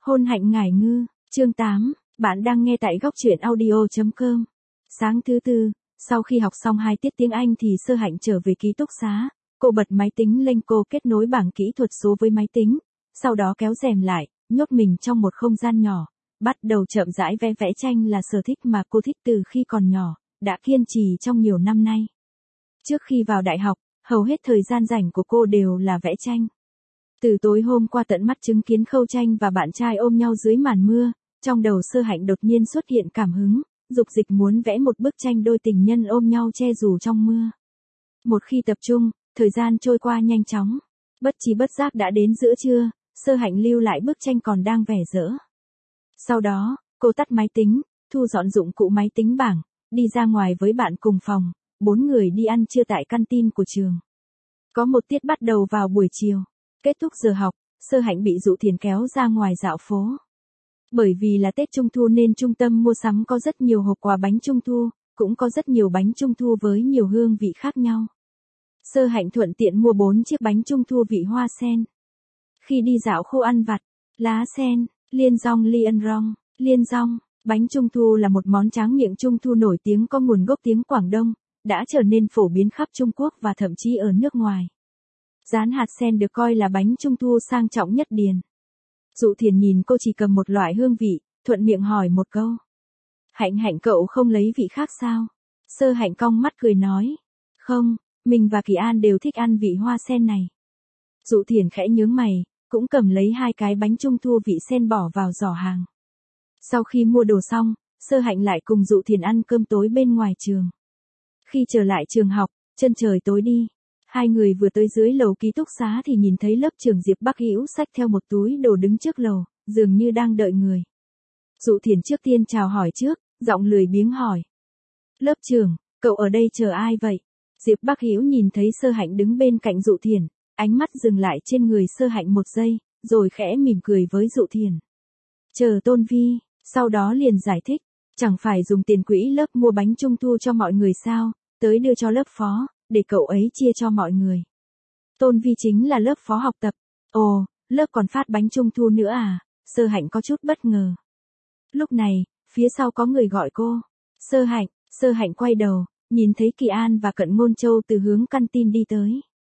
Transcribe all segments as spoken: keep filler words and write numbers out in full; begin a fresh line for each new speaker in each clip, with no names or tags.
Hôn hạnh ngải ngư, chương tám, bạn đang nghe tại góc truyện audio chấm com. Sáng thứ tư, sau khi học xong hai tiết tiếng Anh thì Sơ Hạnh trở về ký túc xá, cô bật máy tính lên, cô kết nối bảng kỹ thuật số với máy tính, sau đó kéo rèm lại, nhốt mình trong một không gian nhỏ, bắt đầu chậm rãi vẽ vẽ tranh là sở thích mà cô thích từ khi còn nhỏ, đã kiên trì trong nhiều năm nay. Trước khi vào đại học, hầu hết thời gian rảnh của cô đều là vẽ tranh. Từ tối hôm qua tận mắt chứng kiến Khâu Tranh và bạn trai ôm nhau dưới màn mưa, trong đầu Sơ Hạnh đột nhiên xuất hiện cảm hứng, dục dịch muốn vẽ một bức tranh đôi tình nhân ôm nhau che dù trong mưa. Một khi tập trung, thời gian trôi qua nhanh chóng, bất trí bất giác đã đến giữa trưa, Sơ Hạnh lưu lại bức tranh còn đang vẻ dở. Sau đó, cô tắt máy tính, thu dọn dụng cụ máy tính bảng, đi ra ngoài với bạn cùng phòng, bốn người đi ăn trưa tại canteen của trường. Có một tiết bắt đầu vào buổi chiều. Kết thúc giờ học, Sơ Hạnh bị Dụ Thiền kéo ra ngoài dạo phố. Bởi vì là Tết Trung Thu nên trung tâm mua sắm có rất nhiều hộp quà bánh Trung Thu, cũng có rất nhiều bánh Trung Thu với nhiều hương vị khác nhau. Sơ Hạnh thuận tiện mua bốn chiếc bánh Trung Thu vị hoa sen. Khi đi dạo khu ăn vặt, lá sen, liên rong liên rong, liên rong, bánh Trung Thu là một món tráng miệng Trung Thu nổi tiếng có nguồn gốc tiếng Quảng Đông, đã trở nên phổ biến khắp Trung Quốc và thậm chí ở nước ngoài. Rán hạt sen được coi là bánh Trung Thu sang trọng nhất Điền. Dụ Thiền nhìn cô chỉ cầm một loại hương vị, thuận miệng hỏi một câu. Hạnh Hạnh cậu không lấy vị khác sao? Sơ Hạnh cong mắt cười nói. Không, mình và Kỳ An đều thích ăn vị hoa sen này. Dụ Thiền khẽ nhướng mày, cũng cầm lấy hai cái bánh Trung Thu vị sen bỏ vào giỏ hàng. Sau khi mua đồ xong, Sơ Hạnh lại cùng Dụ Thiền ăn cơm tối bên ngoài trường. Khi trở lại trường học, chân trời tối đi. Hai người vừa tới dưới lầu ký túc xá thì nhìn thấy lớp trưởng Diệp Bắc Hữu xách theo một túi đồ đứng trước lầu, dường như đang đợi người. Dụ Thiền trước tiên chào hỏi trước, giọng lười biếng hỏi. Lớp trưởng, cậu ở đây chờ ai vậy? Diệp Bắc Hữu nhìn thấy Sơ Hạnh đứng bên cạnh Dụ Thiền, ánh mắt dừng lại trên người Sơ Hạnh một giây, rồi khẽ mỉm cười với Dụ Thiền. Chờ Tôn Vi, sau đó liền giải thích, chẳng phải dùng tiền quỹ lớp mua bánh Trung Thu cho mọi người sao, tới đưa cho lớp phó, để cậu ấy chia cho mọi người. Tôn Vi chính là lớp phó học tập. Ồ, lớp còn phát bánh Trung Thu nữa à? Sơ Hạnh có chút bất ngờ. Lúc này, phía sau có người gọi cô. Sơ Hạnh, Sơ Hạnh quay đầu, nhìn thấy Kỳ An và Cận Ngôn Châu từ hướng canteen đi tới.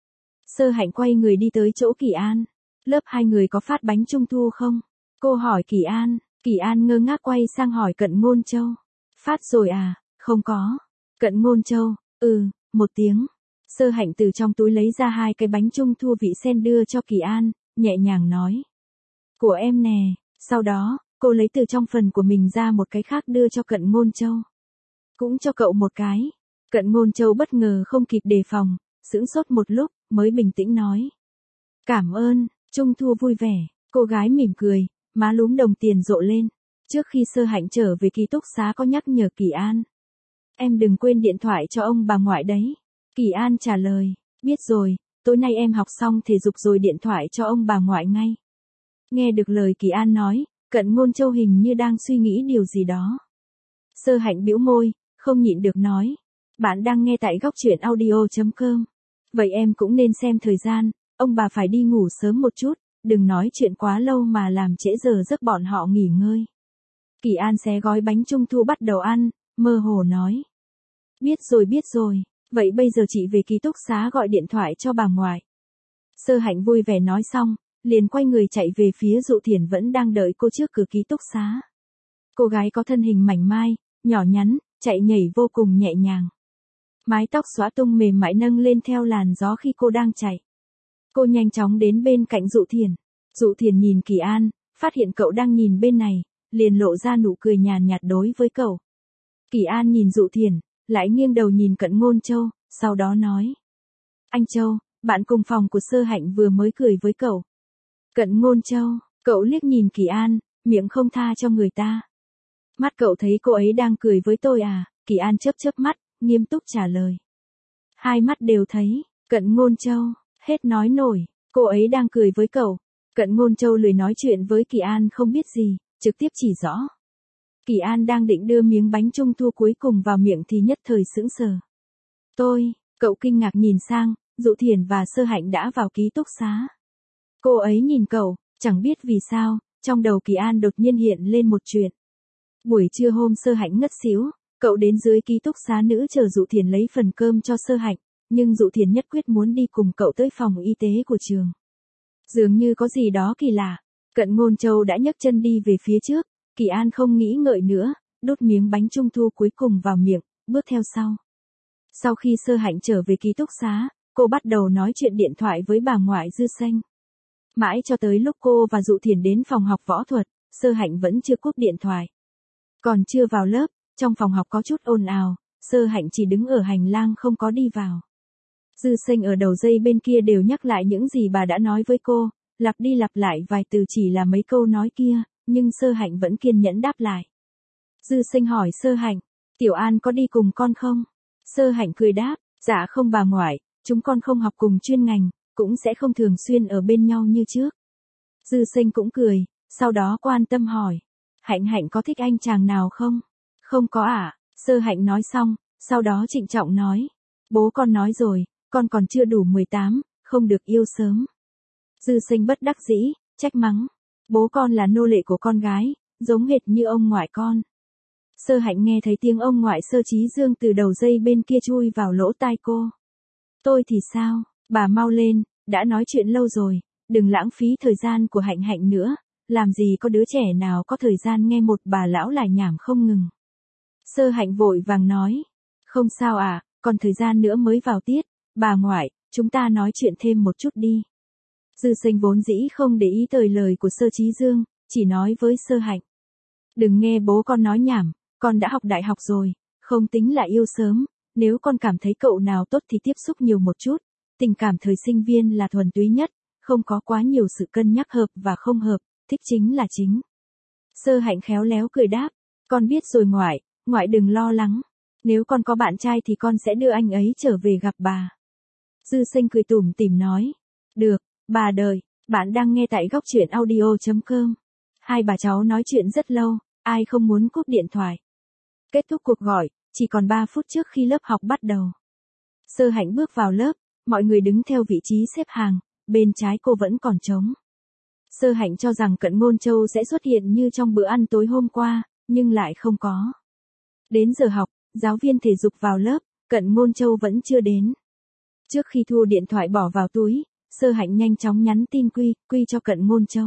Sơ Hạnh quay người đi tới chỗ Kỳ An. Lớp hai người có phát bánh Trung Thu không? Cô hỏi Kỳ An. Kỳ An ngơ ngác quay sang hỏi Cận Ngôn Châu. Phát rồi à? Không có. Cận Ngôn Châu, ừ, một tiếng. Sơ Hạnh từ trong túi lấy ra hai cái bánh Trung Thu vị sen đưa cho Kỳ An, nhẹ nhàng nói. Của em nè. Sau đó, cô lấy từ trong phần của mình ra một cái khác đưa cho Cận Ngôn Châu. Cũng cho cậu một cái. Cận Ngôn Châu bất ngờ không kịp đề phòng, sững sốt một lúc, mới bình tĩnh nói. Cảm ơn, Trung Thu vui vẻ. Cô gái mỉm cười, má lúm đồng tiền rộ lên. Trước khi Sơ Hạnh trở về ký túc xá có nhắc nhở Kỳ An. Em đừng quên điện thoại cho ông bà ngoại đấy. Kỳ An trả lời, biết rồi, tối nay em học xong thể dục rồi điện thoại cho ông bà ngoại ngay. Nghe được lời Kỳ An nói, Cận Ngôn Châu hình như đang suy nghĩ điều gì đó. Sơ Hạnh bĩu môi, không nhịn được nói. Bạn đang nghe tại góc truyện audio chấm com. Vậy em cũng nên xem thời gian, ông bà phải đi ngủ sớm một chút, đừng nói chuyện quá lâu mà làm trễ giờ giấc bọn họ nghỉ ngơi. Kỳ An xé gói bánh Trung Thu bắt đầu ăn, mơ hồ nói. Biết rồi biết rồi. Vậy bây giờ chị về ký túc xá gọi điện thoại cho bà ngoại. Sơ Hạnh vui vẻ nói xong, liền quay người chạy về phía Dụ Thiền vẫn đang đợi cô trước cửa ký túc xá. Cô gái có thân hình mảnh mai, nhỏ nhắn, chạy nhảy vô cùng nhẹ nhàng. Mái tóc xõa tung mềm mại nâng lên theo làn gió khi cô đang chạy. Cô nhanh chóng đến bên cạnh Dụ Thiền. Dụ Thiền nhìn Kỳ An, phát hiện cậu đang nhìn bên này, liền lộ ra nụ cười nhàn nhạt đối với cậu. Kỳ An nhìn Dụ Thiền, lại nghiêng đầu nhìn Cận Ngôn Châu, sau đó nói. Anh Châu, bạn cùng phòng của Sơ Hạnh vừa mới cười với cậu. Cận Ngôn Châu, cậu liếc nhìn Kỳ An, miệng không tha cho người ta. Mắt cậu thấy cô ấy đang cười với tôi à? Kỳ An chớp chớp mắt, nghiêm túc trả lời. Hai mắt đều thấy. Cận Ngôn Châu, hết nói nổi, cô ấy đang cười với cậu. Cận Ngôn Châu lười nói chuyện với Kỳ An không biết gì, trực tiếp chỉ rõ. Kỳ An đang định đưa miếng bánh Trung Thu cuối cùng vào miệng thì nhất thời sững sờ. Tôi, cậu kinh ngạc nhìn sang, Dụ Thiền và Sơ Hạnh đã vào ký túc xá. Cô ấy nhìn cậu, chẳng biết vì sao, trong đầu Kỳ An đột nhiên hiện lên một chuyện. Buổi trưa hôm Sơ Hạnh ngất xỉu, cậu đến dưới ký túc xá nữ chờ Dụ Thiền lấy phần cơm cho Sơ Hạnh, nhưng Dụ Thiền nhất quyết muốn đi cùng cậu tới phòng y tế của trường. Dường như có gì đó kỳ lạ, Cận Ngôn Châu đã nhấc chân đi về phía trước, Kỳ An không nghĩ ngợi nữa, đút miếng bánh trung thu cuối cùng vào miệng, bước theo sau. Sau khi Sơ Hạnh trở về ký túc xá, cô bắt đầu nói chuyện điện thoại với bà ngoại Dư Xanh. Mãi cho tới lúc cô và Dụ Thiền đến phòng học võ thuật, Sơ Hạnh vẫn chưa cúp điện thoại. Còn chưa vào lớp, trong phòng học có chút ồn ào, Sơ Hạnh chỉ đứng ở hành lang không có đi vào. Dư Xanh ở đầu dây bên kia đều nhắc lại những gì bà đã nói với cô, lặp đi lặp lại vài từ chỉ là mấy câu nói kia, nhưng Sơ Hạnh vẫn kiên nhẫn đáp lại. Dư Xanh hỏi Sơ Hạnh, Tiểu An có đi cùng con không? Sơ Hạnh cười đáp, dạ không bà ngoại, chúng con không học cùng chuyên ngành, cũng sẽ không thường xuyên ở bên nhau như trước. Dư Xanh cũng cười, sau đó quan tâm hỏi, Hạnh Hạnh có thích anh chàng nào không? Không có ạ, à? Sơ Hạnh nói xong, sau đó trịnh trọng nói, bố con nói rồi, con còn chưa đủ mười tám, không được yêu sớm. Dư Xanh bất đắc dĩ, trách mắng, bố con là nô lệ của con gái, giống hệt như ông ngoại con. Sơ Hạnh nghe thấy tiếng ông ngoại Sơ Chí Dương từ đầu dây bên kia chui vào lỗ tai cô. Tôi thì sao, bà mau lên, đã nói chuyện lâu rồi, đừng lãng phí thời gian của Hạnh Hạnh nữa, làm gì có đứa trẻ nào có thời gian nghe một bà lão lải nhảm không ngừng. Sơ Hạnh vội vàng nói, không sao à, còn thời gian nữa mới vào tiết, bà ngoại, chúng ta nói chuyện thêm một chút đi. Dư Xanh vốn dĩ không để ý tới lời của Sơ Chí Dương, chỉ nói với Sơ Hạnh. Đừng nghe bố con nói nhảm, con đã học đại học rồi, không tính là yêu sớm, nếu con cảm thấy cậu nào tốt thì tiếp xúc nhiều một chút, tình cảm thời sinh viên là thuần túy nhất, không có quá nhiều sự cân nhắc hợp và không hợp, thích chính là chính. Sơ Hạnh khéo léo cười đáp, con biết rồi ngoại, ngoại đừng lo lắng, nếu con có bạn trai thì con sẽ đưa anh ấy trở về gặp bà. Dư Xanh cười tủm tỉm nói, được, bà đợi, bạn đang nghe tại góc truyện audio chấm com. Hai bà cháu nói chuyện rất lâu, ai không muốn cúp điện thoại. Kết thúc cuộc gọi, chỉ còn ba phút trước khi lớp học bắt đầu. Sơ Hạnh bước vào lớp, mọi người đứng theo vị trí xếp hàng, bên trái cô vẫn còn trống. Sơ Hạnh cho rằng Cận Ngôn Châu sẽ xuất hiện như trong bữa ăn tối hôm qua, nhưng lại không có. Đến giờ học, giáo viên thể dục vào lớp, Cận Ngôn Châu vẫn chưa đến. Trước khi thu điện thoại bỏ vào túi, Sơ Hạnh nhanh chóng nhắn tin Quy, Quy cho Cận Ngôn Châu.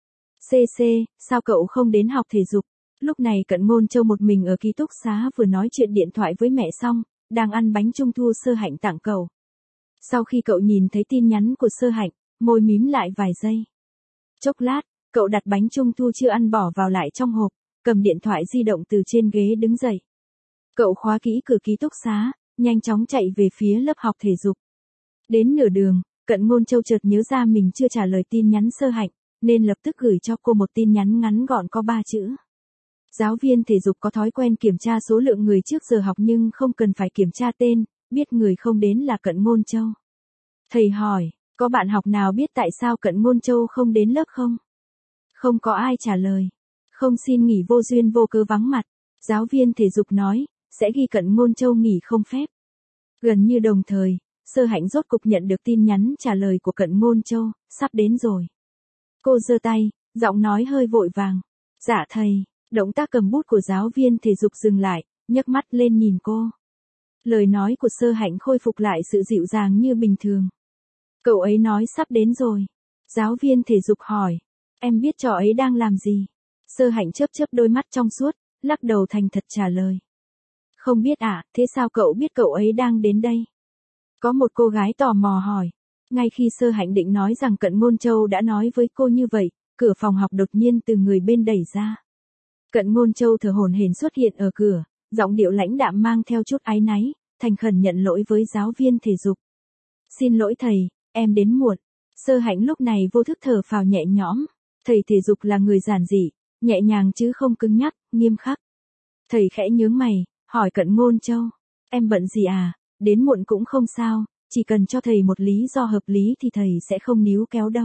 xê xê, sao cậu không đến học thể dục? Lúc này Cận Ngôn Châu một mình ở ký túc xá vừa nói chuyện điện thoại với mẹ xong, đang ăn bánh trung thu Sơ Hạnh tặng cậu. Sau khi cậu nhìn thấy tin nhắn của Sơ Hạnh, môi mím lại vài giây. Chốc lát, cậu đặt bánh trung thu chưa ăn bỏ vào lại trong hộp, cầm điện thoại di động từ trên ghế đứng dậy. Cậu khóa kỹ cửa ký túc xá, nhanh chóng chạy về phía lớp học thể dục. Đến nửa đường, Cận Ngôn Châu chợt nhớ ra mình chưa trả lời tin nhắn Sơ Hạnh, nên lập tức gửi cho cô một tin nhắn ngắn gọn có ba chữ. Giáo viên thể dục có thói quen kiểm tra số lượng người trước giờ học nhưng không cần phải kiểm tra tên, biết người không đến là Cận Ngôn Châu. Thầy hỏi, có bạn học nào biết tại sao Cận Ngôn Châu không đến lớp không? Không có ai trả lời. Không xin nghỉ vô duyên vô cớ vắng mặt. Giáo viên thể dục nói, sẽ ghi Cận Ngôn Châu nghỉ không phép. Gần như đồng thời, Sơ Hạnh rốt cục nhận được tin nhắn trả lời của Cận Ngôn Châu, sắp đến rồi. Cô giơ tay, giọng nói hơi vội vàng. Dạ thầy, động tác cầm bút của giáo viên thể dục dừng lại, nhấc mắt lên nhìn cô. Lời nói của Sơ Hạnh khôi phục lại sự dịu dàng như bình thường. Cậu ấy nói sắp đến rồi. Giáo viên thể dục hỏi, em biết trò ấy đang làm gì? Sơ Hạnh chớp chớp đôi mắt trong suốt, lắc đầu thành thật trả lời. Không biết à, thế sao cậu biết cậu ấy đang đến đây? Có một cô gái tò mò hỏi. Ngay khi Sơ Hạnh định nói rằng Cận Ngôn Châu đã nói với cô như vậy, cửa phòng học đột nhiên từ người bên đẩy ra. Cận Ngôn Châu thở hổn hển xuất hiện ở cửa, giọng điệu lãnh đạm mang theo chút áy náy, thành khẩn nhận lỗi với giáo viên thể dục. Xin lỗi thầy, em đến muộn. Sơ Hạnh lúc này vô thức thở phào nhẹ nhõm. Thầy thể dục là người giản dị, nhẹ nhàng chứ không cứng nhắc, nghiêm khắc. Thầy khẽ nhướng mày, hỏi Cận Ngôn Châu. Em bận gì à, đến muộn cũng không sao, chỉ cần cho thầy một lý do hợp lý thì thầy sẽ không níu kéo đâu.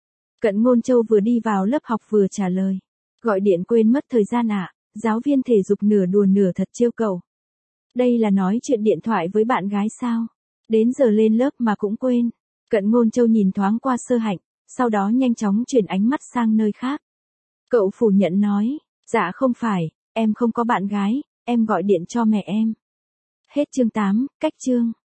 Cận Ngôn Châu vừa đi vào lớp học vừa trả lời. Gọi điện quên mất thời gian ạ, à? Giáo viên thể dục nửa đùa nửa thật trêu cậu. Đây là nói chuyện điện thoại với bạn gái sao? Đến giờ lên lớp mà cũng quên. Cận Ngôn Châu nhìn thoáng qua Sơ Hạnh, sau đó nhanh chóng chuyển ánh mắt sang nơi khác. Cậu phủ nhận nói, dạ không phải, em không có bạn gái, em gọi điện cho mẹ em. Hết chương tám, cách chương.